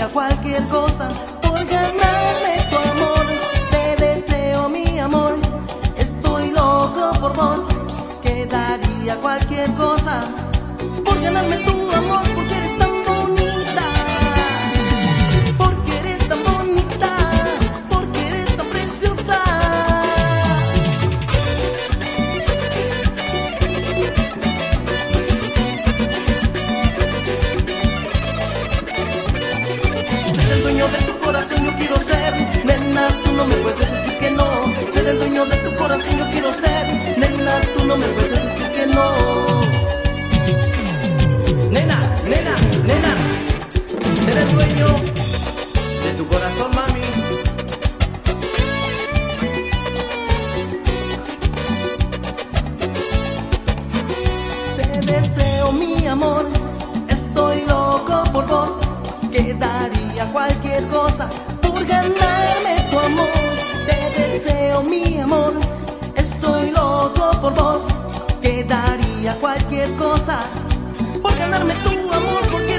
daría cualquier cosa por ganarme tu amor. Te deseo mi amor, estoy loco por vos, que daría cualquier cosa por ganarme tu amor, porque eres tan bonita, porque eres tan bonita, porque eres tan preciosa. Ser el dueño de tu corazón yo quiero ser, nena, tú no me puedes decir que no. Ser el dueño de tu corazón yo quiero ser, nena, tú no me puedes decir que no. Nena, nena, nena, ser el dueño de tu corazón, mami. Te deseo mi amor, estoy loco por vos, que daría cualquier cosa por ganarme tu amor. Te deseo mi amor, estoy loco por vos, que daría cualquier cosa por ganarme tu amor, porque